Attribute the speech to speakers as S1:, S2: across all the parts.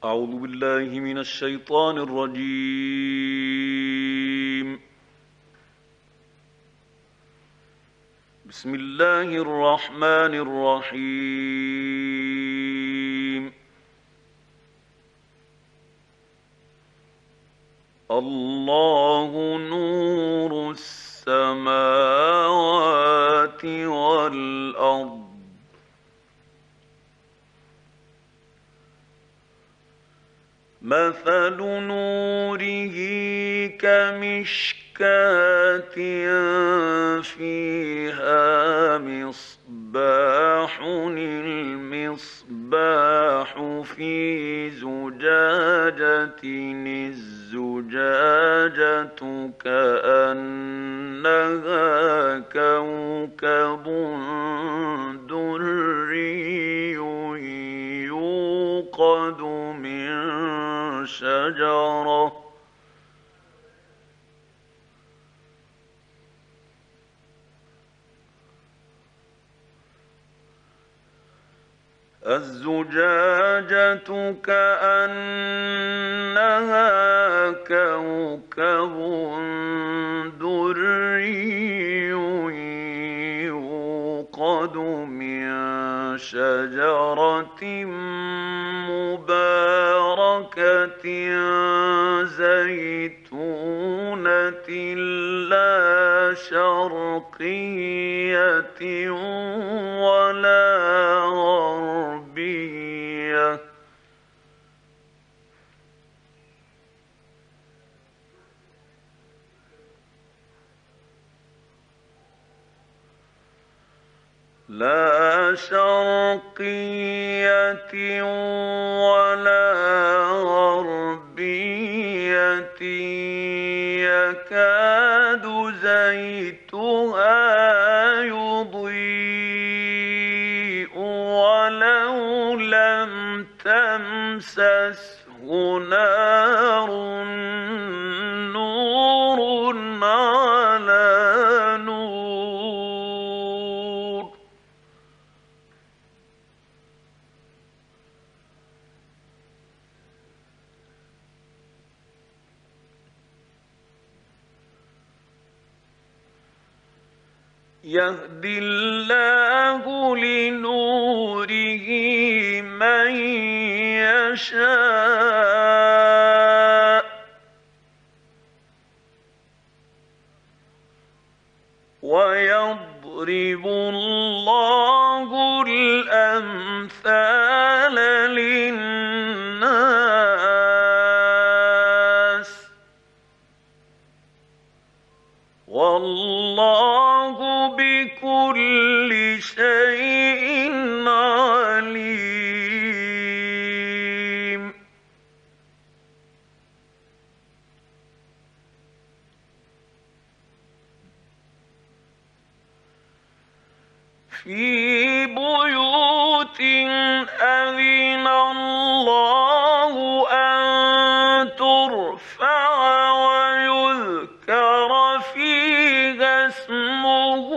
S1: أعوذ بالله من الشيطان الرجيم. بسم الله الرحمن الرحيم. الله نور السماوات والأرض. مثل نوره كمشكاة فيها مصباح، المصباح في زجاجة، الزجاجة كأنها كوكب دري يوقد من شجرة الزجاجة كأنها كوكب دري يوقد من شجرة مباركة زيتونة لا شرقية ولا غربية ولا غربية يكاد زيتها يضيء ولو لم تمسسه نار، نور على نور. يهدي الله لنوره من يشاء ويضرب الله الأمثال للناس والله بكل شيء عليم. في بيوت أذن الله أن ترفع ويذكر فيها اسمه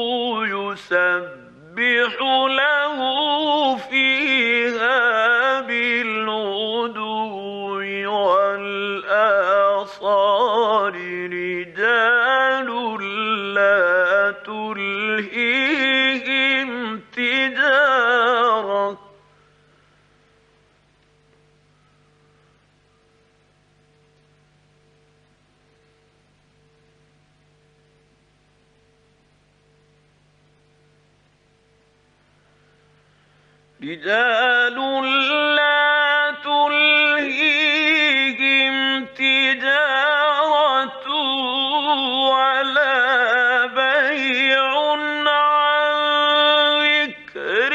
S1: يسبح له فيها بالغدو والآصال رجال لا تلهيهم تجارة ولا بيع عن ذكر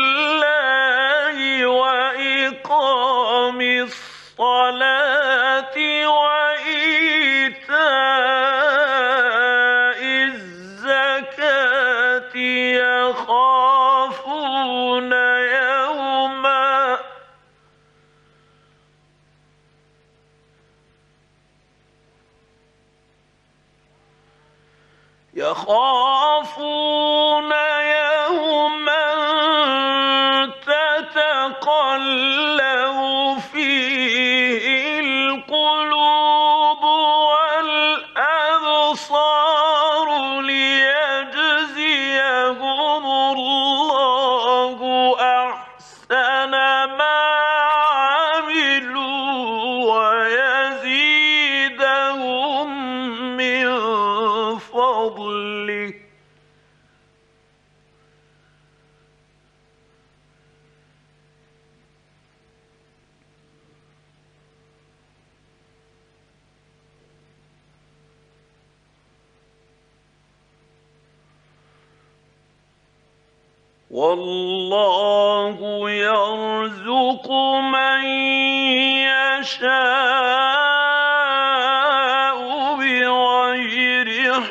S1: الله وإقام الصلاة وإيتاء الزكاة يخافون يوما تتقلب فيه والله يرزق من يشاء بغير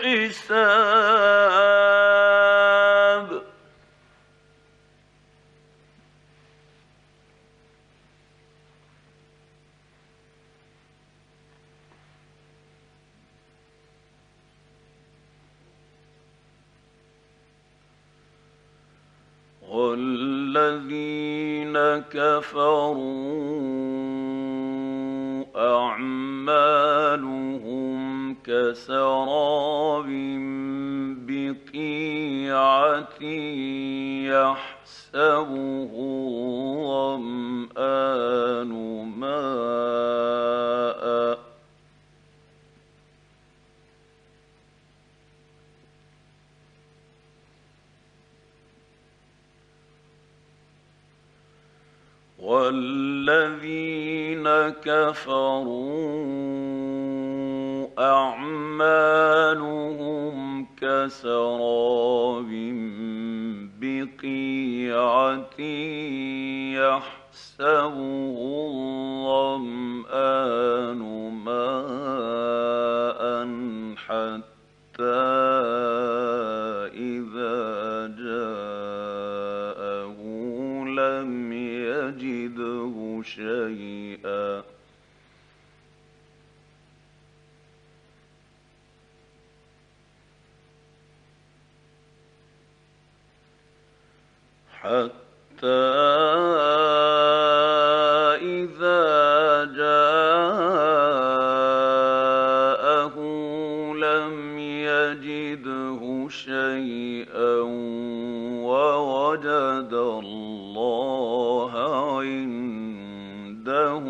S1: حساب. والذين كفروا أعمالهم كسراب بقيعة يحسبه الظمآن ماءً والذين كفروا أعمالهم كسراب بقيعة يحسبه الظمآن ماءً حتى إذا جاءه لم يجده شيئا حتى إذا جاءه لم يجده شيئا ووجد الله عنده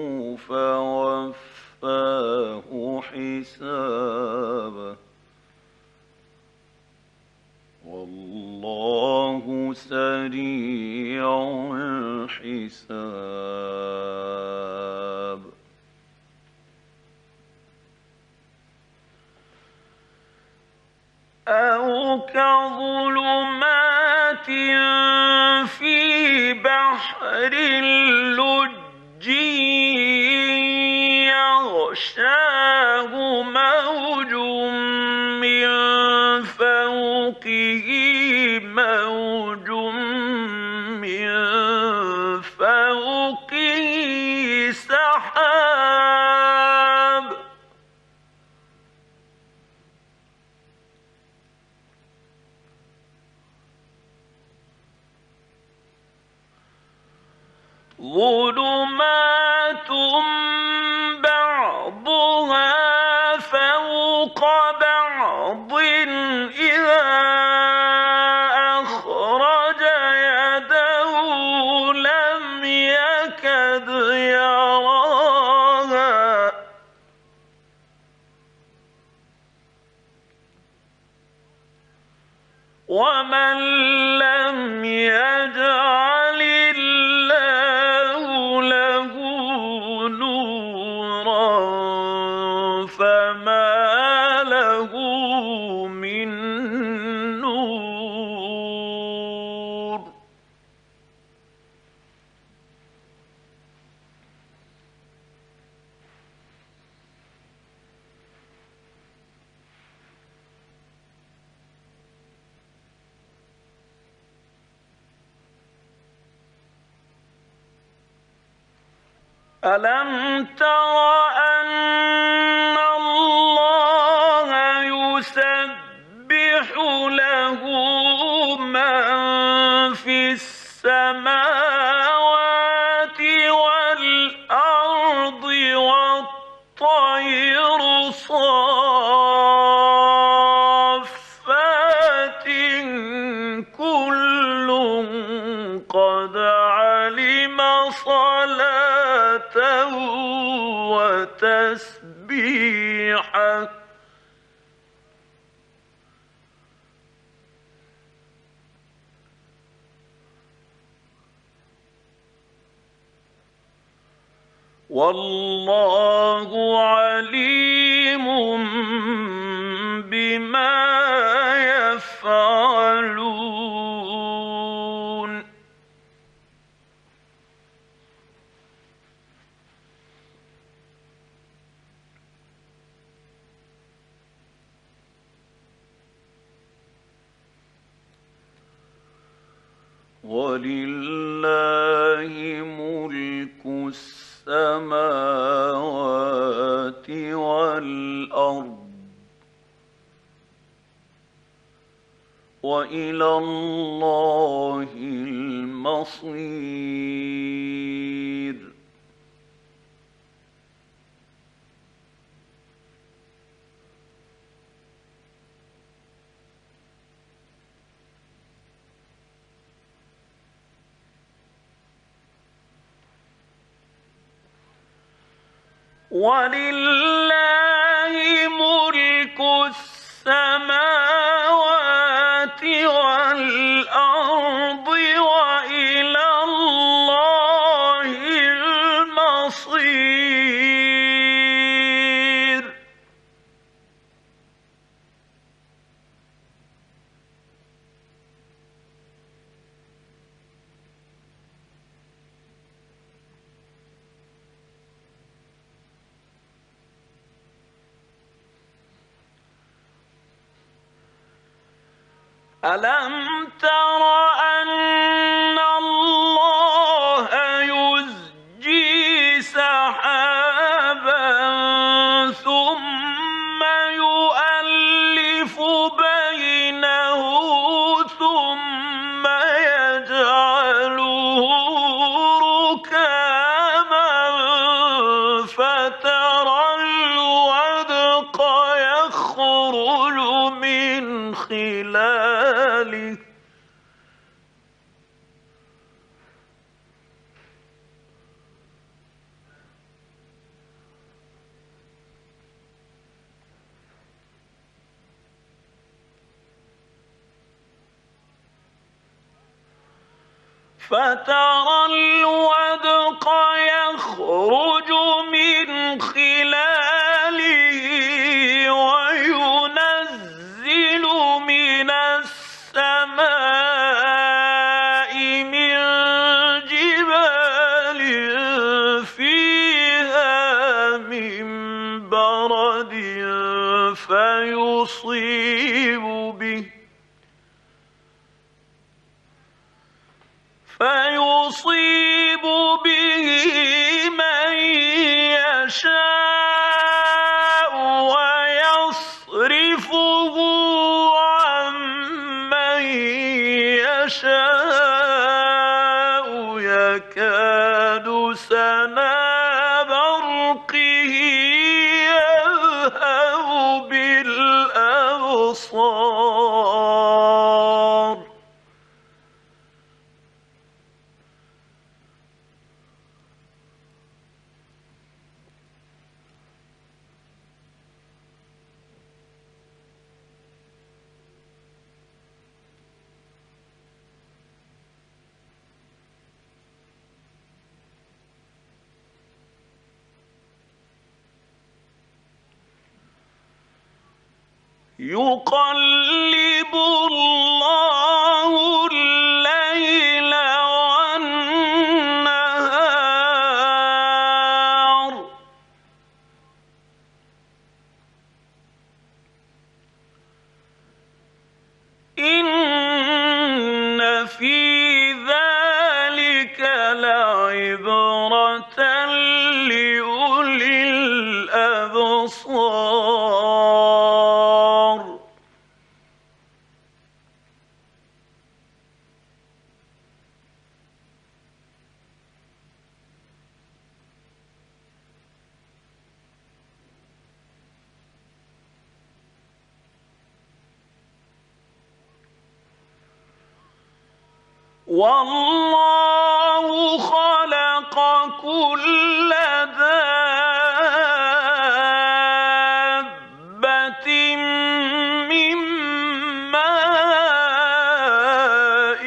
S1: فوفاه حسابه والله سريع الحساب. أو كظلمات في بحر لجي يغشاه موج من فوقه موج من فوقه سحاب ظلمات بعضها فوق بعض إذا أخرج يده لم يكد يراها ومن لم يجعل الله له نورا فما له من نور. ألم تر أن الله يسبح له من في السماوات والأرض والطير صافات كل قد علم صلاته وتسبيحه والله عليم بما يفعلون. ولله ملك السماوات والأرض وإلى الله المصير. ولله ملك السماوات والأرض وإلى الله المصير. ألم تر أن الله يزجي سحابا ثم يؤلف بينه ثم يجعله ركاما فترى الودق يخرج من خلاله من خلاله وينزل من السماء من جبال فيها من برد فيصيب به من يشاء ويصرفه عن من يشاء يكاد سنا برقه يذهب بالأبصار. يقلب الله الليل والنهار إن في ذلك لعبرة لأولي الأبصار. والله خلق كل دابة من ماء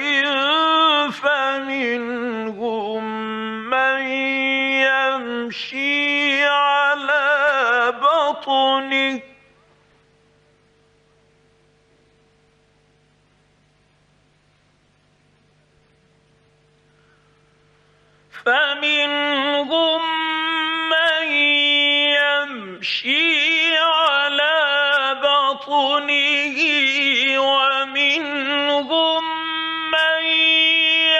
S1: فمنهم من يمشي على بطنه فمنهم من يمشي على بطنه ومنهم من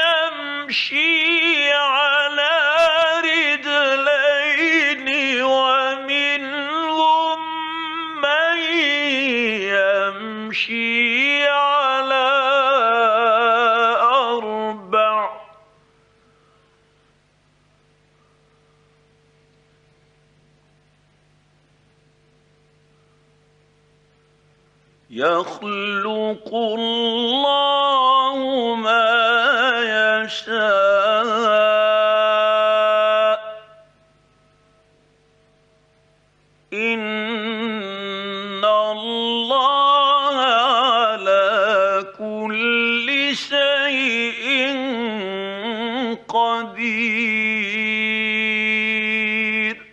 S1: يخلق الله ما يشاء إن الله على كل شيء قدير.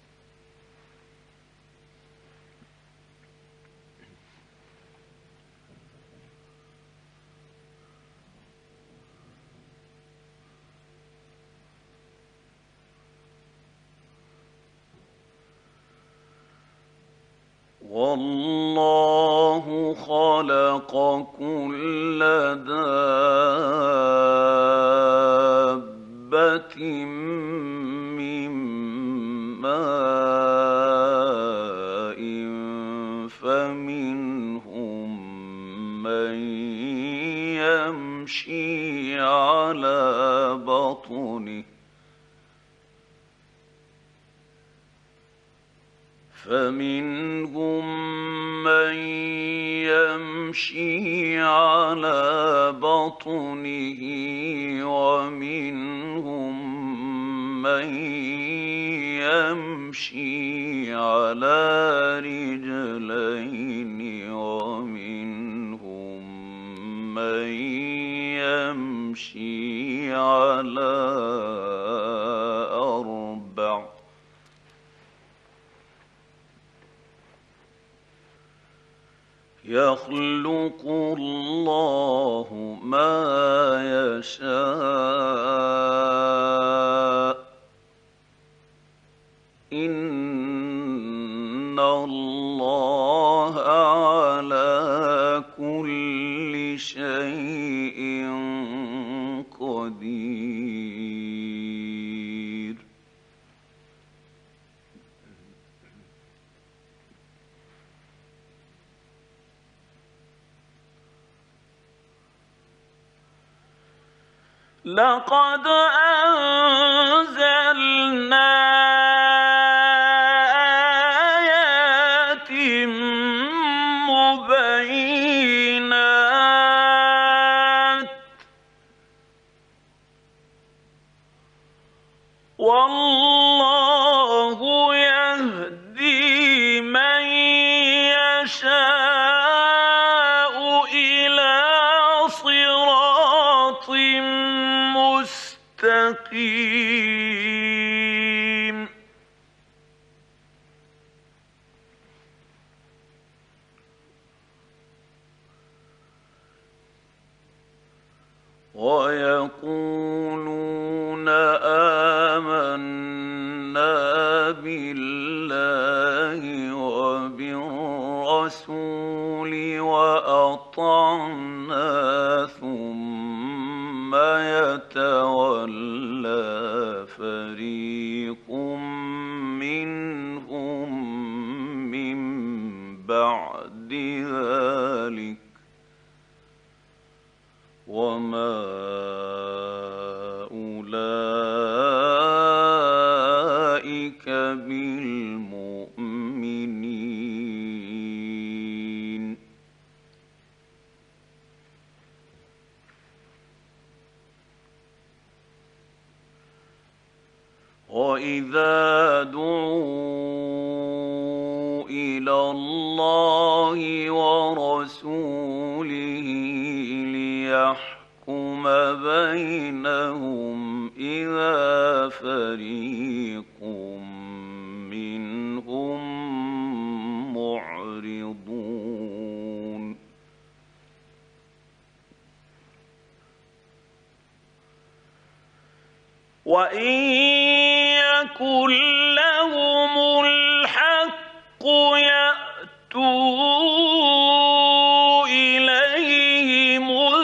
S1: والله خلق كل دابة من ماء فمنهم من يمشي على بطنه فمنهم من يمشي على بطنه ومنهم من يمشي على رجلين ومنهم من يمشي على أربع يخلق الله ما يشاء إن الله على كل شيء قدير. لقد أنزلنا آيات مبينات والله يهدي من يشاء إلى صراط مستقيم. ويقولون آمنا بالله وبالرسول وأطعنا ثم يتولى فريق منهم من بعد ذلك وما أولئك بالمؤمنين. وإذا دعوا إلى الله ورسوله ليحكم بينهم إذا فريق منهم معرضون. وإن يكن لهم الحق يأتوا إليه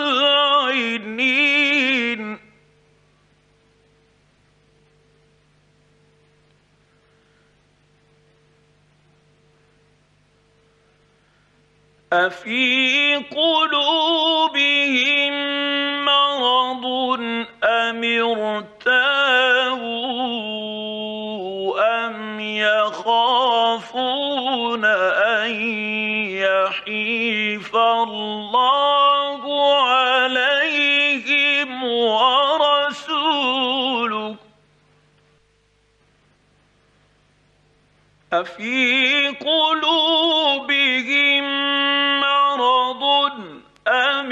S1: مذعنين أفي قلوبهم مرض أم ارتابوا أم يخافون أن يحيف الله عليهم ورسوله أفي قلوبهم مرض أم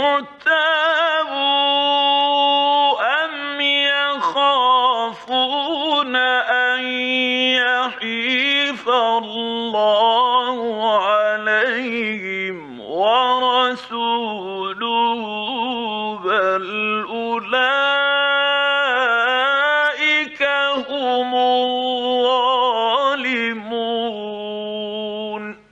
S1: ارتابوا أم يخافون أن يحيف الله عليهم ورسوله بل أولئك هم الظالمون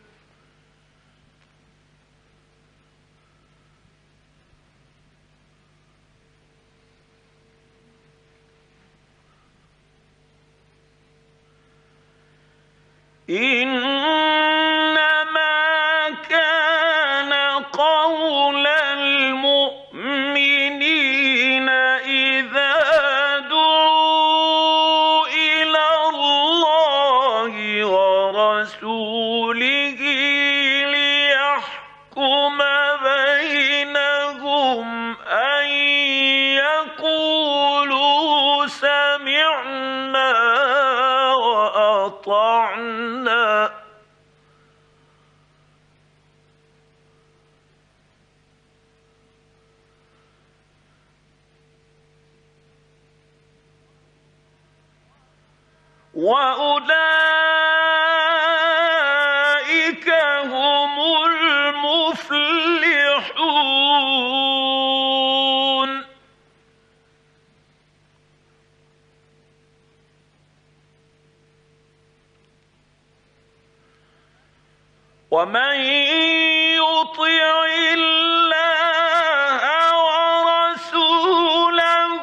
S1: إنما كان قول المؤمنين إذا دعوا إلى الله ورسوله ليحكم بينهم أن يقولوا سمعنا وأطعنا وأولئك هم المفلحون ومن يطع الله ورسوله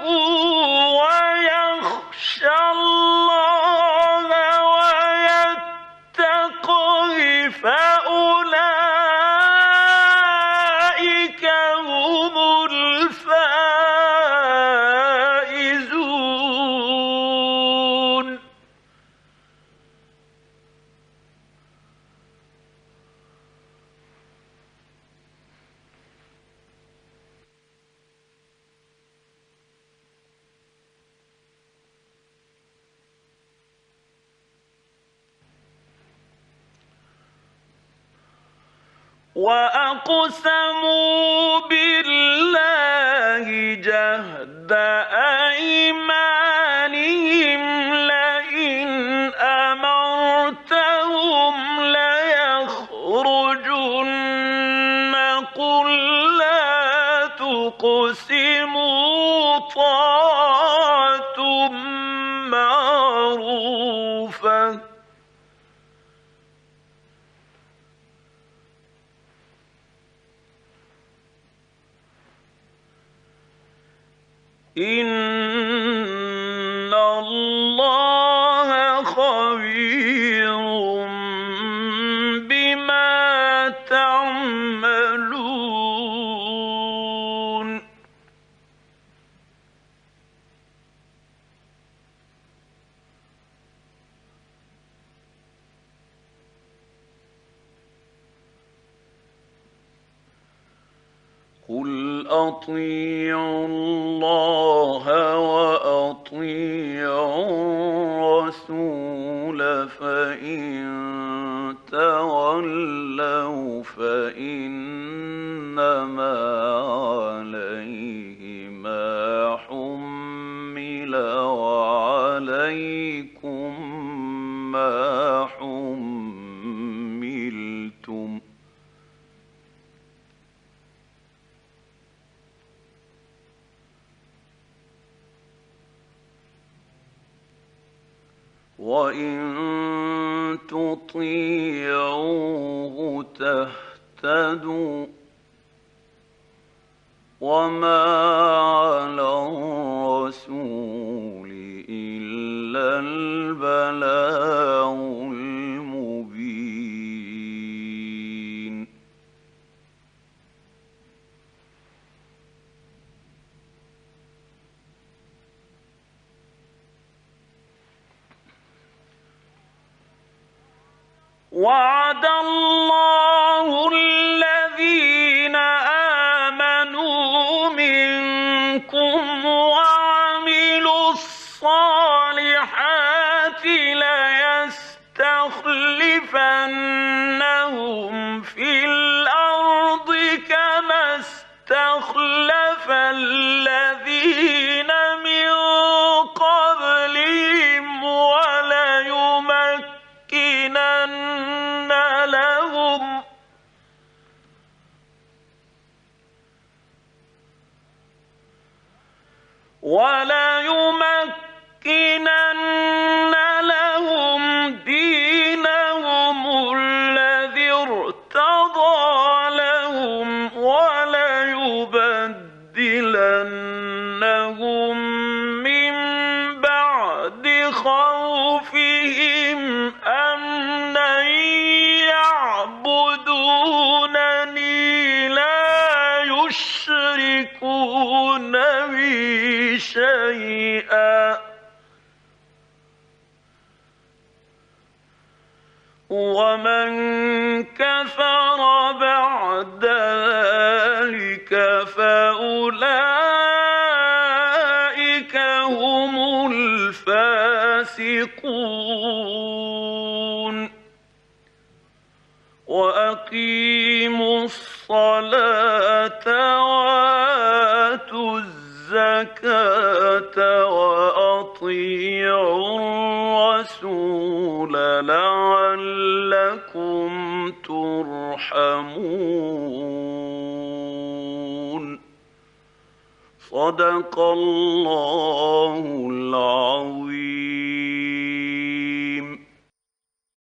S1: ويخشى الله ويتقه فأولئك هم الفائزون وأقسموا بالله جهد أيمانهم لئن أمرتهم ليخرجن قل لا تقسموا طاعة معروفة إن الله خبير بما تعملون قل أطيعوا الله وأطيعوا الرسول فإن تولوا فإنما عليه ما حمل وعليكم ما حملتم وإن تطيعوه تهتدوا وما على الرسول إلا البلاغ المبين وعد الله الذين آمنوا منكم وعملوا الصالحات ليستخلفنهم في الأرض كما استخلف الذين من قبلهم وليمكنن لهم دينهم الذي ارتضى لهم وليبدلنهم من بعد خوفهم أمنا يعبدونني لا يشركون بي شيئا ومن كفر بعد ذلك فأولئك هم الفاسقون وأقيموا الصلاة وآتوا الزكاة وأطيعوا الرسول لعلكم ترحمون. صدق الله العظيم.